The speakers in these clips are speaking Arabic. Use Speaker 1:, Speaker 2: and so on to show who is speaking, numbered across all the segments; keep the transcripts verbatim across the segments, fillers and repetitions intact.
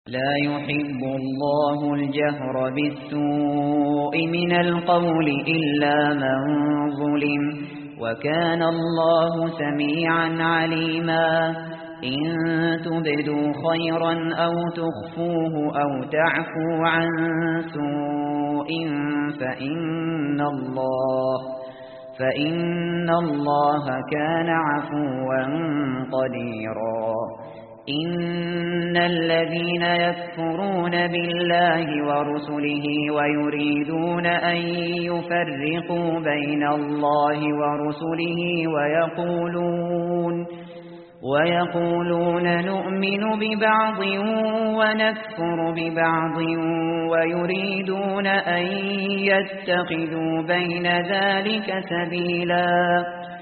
Speaker 1: لا يحب الله الجهر بالسوء من القول إلا من ظلم وكان الله سميعا عليما إن تبدوا خيرا أو تخفوه أو تعفو عن سوء فإن الله فإن الله كان عفوا قديرا إن الذين يكفرون بالله ورسله ويريدون أن يفرقوا بين الله ورسله ويقولون ويقولون نؤمن ببعض ونكفر ببعض ويريدون أن يتخذوا بين ذلك سبيلا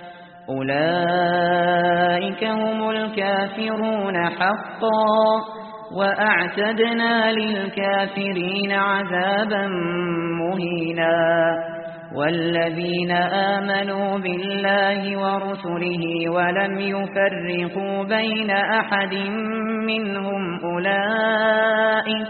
Speaker 1: أولئك هم الكافرون حقا وأعتدنا للكافرين عذابا مهينا والذين آمنوا بالله ورسله ولم يفرقوا بين أحد منهم أولئك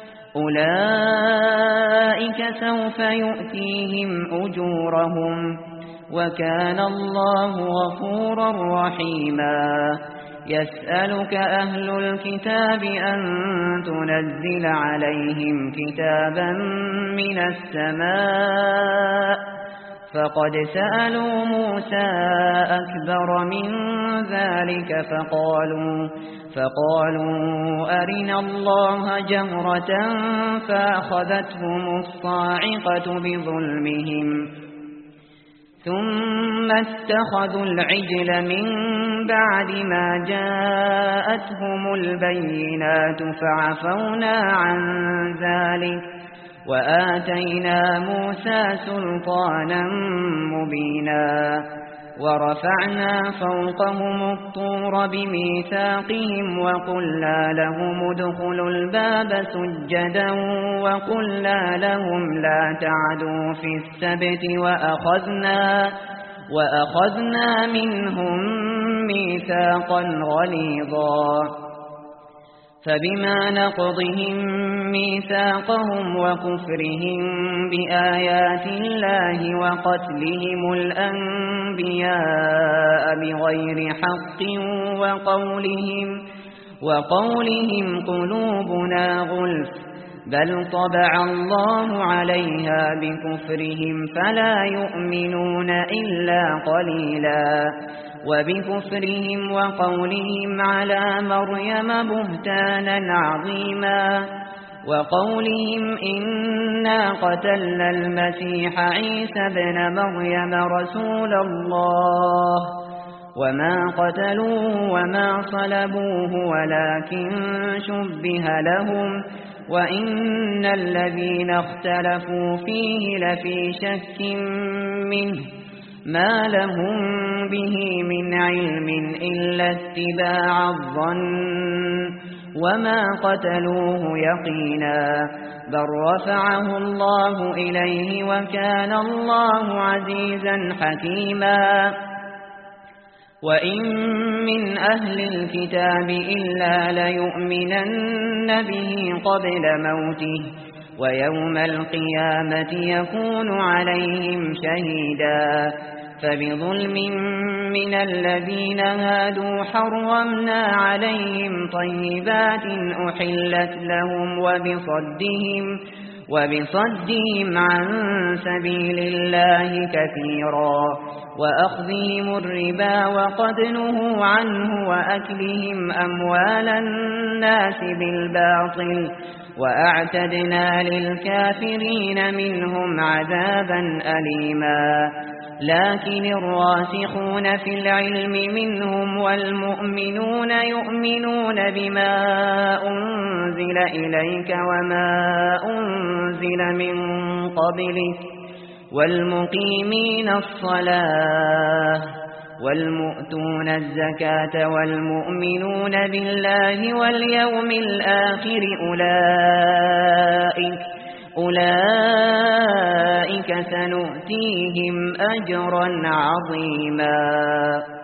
Speaker 1: أولئك سوف يؤتيهم أجورهم وكان الله غفورا رحيما يسألك أهل الكتاب أن تنزل عليهم كتابا من السماء فقد سألوا موسى أكبر من ذلك فقالوا فقالوا أرنا الله جهرة فأخذتهم الصاعقة بظلمهم ثم اتخذوا العجل من بعد ما جاءتهم البينات فعفونا عن ذلك وآتينا موسى سلطانا مبينا ورفعنا فوقهم الطور بميثاقهم وقلنا لهم ادخلوا الباب سجدا وقلنا لهم لا تعدوا في السبت وأخذنا, وأخذنا منهم ميثاقا غليظا فبما نقضهم ميثاقهم وكفرهم بآيات الله وقتلهم الأنبياء بغير حق وقولهم, وقولهم قلوبنا غلف بل طبع الله عليها بكفرهم فلا يؤمنون إلا قليلا وبكفرهم وقولهم على مريم بهتانا عظيما وقولهم إنا قتلنا المسيح عيسى بن مريم رسول الله وما قتلوه وما صلبوه ولكن شبه لهم وإن الذين اختلفوا فيه لفي شك منه ما لهم به من علم إلا اتباع الظن وما قتلوه يقينا بل رفعه الله إليه وكان الله عزيزا حكيما وإن من أهل الكتاب إلا ليؤمنن به قبل موته ويوم القيامة يكون عليهم شهيدا فبظلم من الذين هادوا حرمنا عليهم طيبات أحلت لهم وبصدهم, وبصدهم عن سبيل الله كثيرا وأخذهم الربا وقد نهوا عنه وأكلهم أموال الناس بالباطل وأعتدنا للكافرين منهم عذابا أليما لكن الراسخون في العلم منهم والمؤمنون يؤمنون بما أنزل إليك وما أنزل من قبلك والمقيمين الصلاة والمؤتون الزكاة والمؤمنون بالله واليوم الآخر أولئك أولئك سنؤتيهم أجرا عظيما.